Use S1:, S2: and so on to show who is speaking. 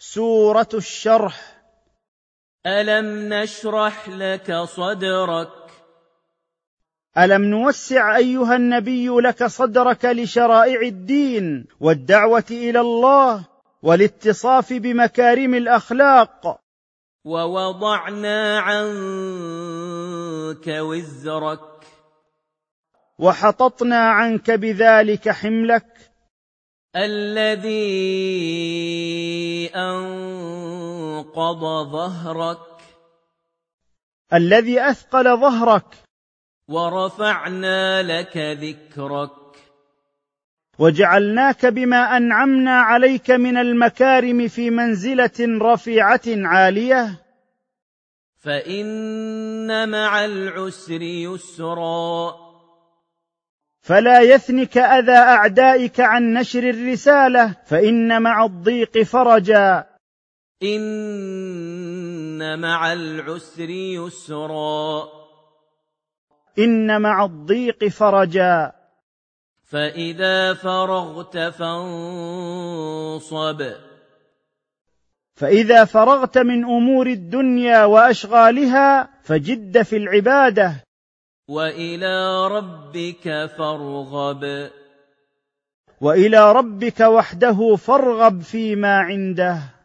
S1: سورة الشرح.
S2: ألم نشرح لك صدرك.
S1: ألم نوسع أيها النبي لك صدرك لشرائع الدين والدعوة إلى الله والاتصاف بمكارم الأخلاق.
S2: ووضعنا عنك وزرك.
S1: وحططنا عنك بذلك حملك.
S2: الذي أنقض ظهرك.
S1: الذي أثقل ظهرك.
S2: ورفعنا لك ذكرك.
S1: وجعلناك بما أنعمنا عليك من المكارم في منزلة رفيعة عالية.
S2: فإن مع العسر يسرا.
S1: فلا يثنك أذى أعدائك عن نشر الرسالة، فإن مع الضيق فرجا.
S2: إن مع العسر يسرا.
S1: إن مع الضيق فرجا.
S2: فإذا فرغت فانصب.
S1: فإذا فرغت من أمور الدنيا وأشغالها فجد في العبادة.
S2: وإلى ربك فارغب.
S1: وإلى ربك وحده فارغب فيما عنده.